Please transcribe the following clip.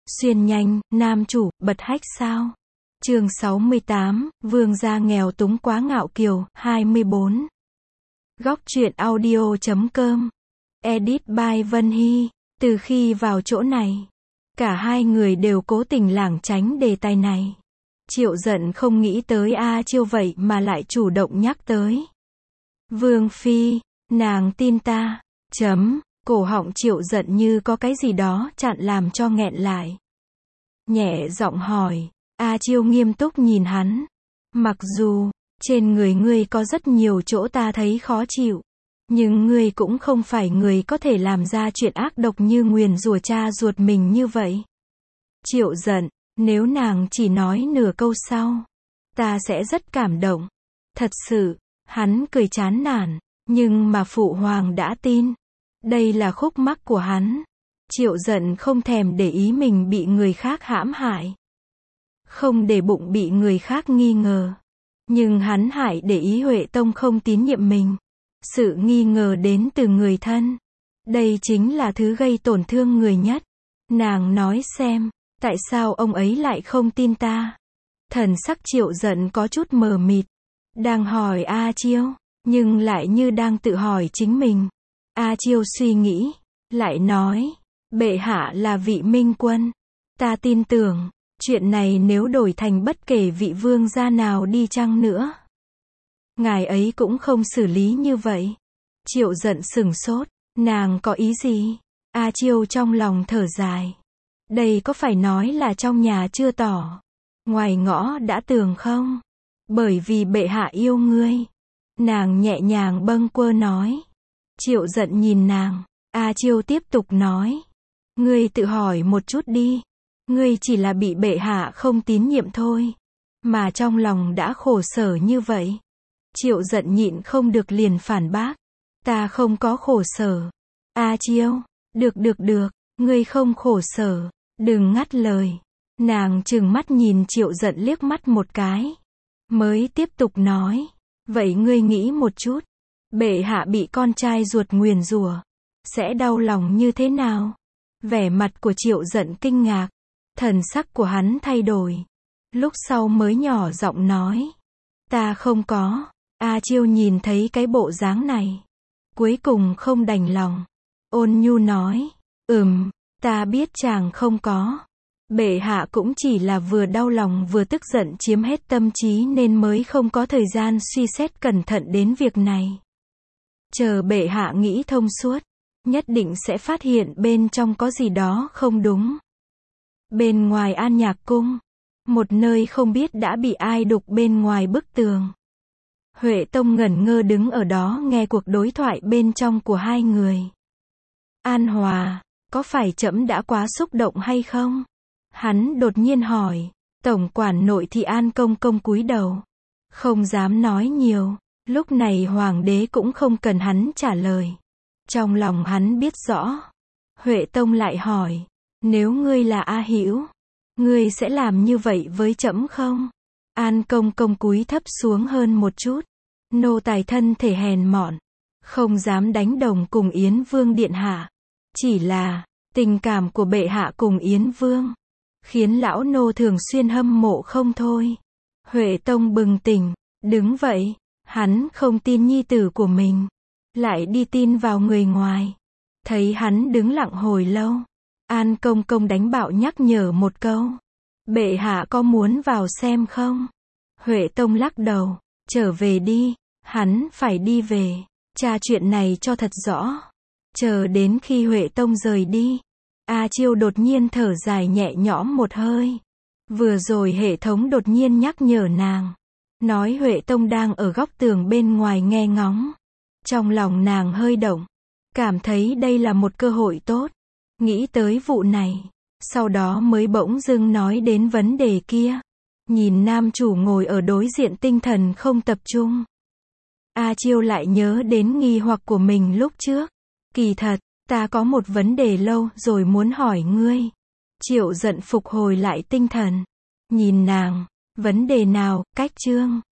Xuyên nhanh, nam chủ, bật hách sao? Chương 68, vương gia nghèo túng quá ngạo kiều, 24. Góc truyện audio.com. Edit by Vân Hy. Từ khi vào chỗ này, cả hai người đều cố tình lảng tránh đề tài này. Triệu Dận không nghĩ tới A Chiêu vậy mà lại chủ động nhắc tới. Vương phi, nàng tin ta. Cổ họng Triệu Dận như có cái gì đó chặn làm cho nghẹn lại. Nhẹ giọng hỏi. A Chiêu nghiêm túc nhìn hắn. Mặc dù, trên người ngươi có rất nhiều chỗ ta thấy khó chịu, nhưng ngươi cũng không phải người có thể làm ra chuyện ác độc như nguyền rủa cha ruột mình như vậy. Triệu Dận, nếu nàng chỉ nói nửa câu sau, ta sẽ rất cảm động. Thật sự, hắn cười chán nản, nhưng mà phụ hoàng đã tin. Đây là khúc mắc của hắn. Triệu Dận không thèm để ý mình bị người khác hãm hại, không để bụng bị người khác nghi ngờ. Nhưng hắn hại để ý Huệ Tông không tín nhiệm mình. Sự nghi ngờ đến từ người thân. Đây chính là thứ gây tổn thương người nhất. Nàng nói xem, tại sao ông ấy lại không tin ta? Thần sắc Triệu Dận có chút mờ mịt. Đang hỏi A Chiêu, nhưng lại như đang tự hỏi chính mình. A Chiêu suy nghĩ, lại nói, bệ hạ là vị minh quân. Ta tin tưởng, chuyện này nếu đổi thành bất kể vị vương gia nào đi chăng nữa, ngài ấy cũng không xử lý như vậy. Triệu Dận sửng sốt, nàng có ý gì? A Chiêu trong lòng thở dài. Đây có phải nói là trong nhà chưa tỏ, ngoài ngõ đã tường không? Bởi vì bệ hạ yêu ngươi. Nàng nhẹ nhàng bâng quơ nói. Triệu Dận nhìn nàng. A Chiêu tiếp tục nói. Ngươi tự hỏi một chút đi. Ngươi chỉ là bị bệ hạ không tín nhiệm thôi, mà trong lòng đã khổ sở như vậy. Triệu Dận nhịn không được liền phản bác. Ta không có khổ sở. A Chiêu, được, ngươi không khổ sở, đừng ngắt lời. Nàng trừng mắt nhìn Triệu Dận liếc mắt một cái, mới tiếp tục nói. Vậy ngươi nghĩ một chút, bệ hạ bị con trai ruột nguyền rủa, sẽ đau lòng như thế nào? Vẻ mặt của Triệu Dận kinh ngạc, thần sắc của hắn thay đổi. Lúc sau mới nhỏ giọng nói. Ta không có. A Chiêu nhìn thấy cái bộ dáng này, cuối cùng không đành lòng. Ôn nhu nói. Ta biết chàng không có. Bệ hạ cũng chỉ là vừa đau lòng vừa tức giận chiếm hết tâm trí nên mới không có thời gian suy xét cẩn thận đến việc này. Chờ bệ hạ nghĩ thông suốt, nhất định sẽ phát hiện bên trong có gì đó không đúng. Bên ngoài An Nhạc Cung, một nơi không biết đã bị ai đục bên ngoài bức tường. Huệ Tông ngẩn ngơ đứng ở đó nghe cuộc đối thoại bên trong của hai người. An Hòa, có phải trẫm đã quá xúc động hay không? Hắn đột nhiên hỏi. Tổng quản nội thị An Công Công cúi đầu, không dám nói nhiều. Lúc này hoàng đế cũng không cần hắn trả lời. Trong lòng hắn biết rõ. Huệ Tông lại hỏi. Nếu ngươi là A Hữu, ngươi sẽ làm như vậy với trẫm không? An Công Công cúi thấp xuống hơn một chút. Nô tài thân thể hèn mọn, không dám đánh đồng cùng Yến Vương điện hạ. Chỉ là, tình cảm của bệ hạ cùng Yến Vương, khiến lão nô thường xuyên hâm mộ không thôi. Huệ Tông bừng tỉnh, đứng vậy. Hắn không tin nhi tử của mình, lại đi tin vào người ngoài. Thấy hắn đứng lặng hồi lâu, An Công Công đánh bạo nhắc nhở một câu. Bệ hạ có muốn vào xem không? Huệ Tông lắc đầu. Trở về đi. Hắn phải đi về, tra chuyện này cho thật rõ. Chờ đến khi Huệ Tông rời đi, A Chiêu đột nhiên thở dài nhẹ nhõm một hơi. Vừa rồi hệ thống đột nhiên nhắc nhở nàng, nói Huệ Tông đang ở góc tường bên ngoài nghe ngóng. Trong lòng nàng hơi động, cảm thấy đây là một cơ hội tốt. Nghĩ tới vụ này, sau đó mới bỗng dưng nói đến vấn đề kia. Nhìn nam chủ ngồi ở đối diện tinh thần không tập trung. A Chiêu lại nhớ đến nghi hoặc của mình lúc trước. Kỳ thật, ta có một vấn đề lâu rồi muốn hỏi ngươi. Triệu Dận phục hồi lại tinh thần. Nhìn nàng. Vấn đề nào? Cách chương.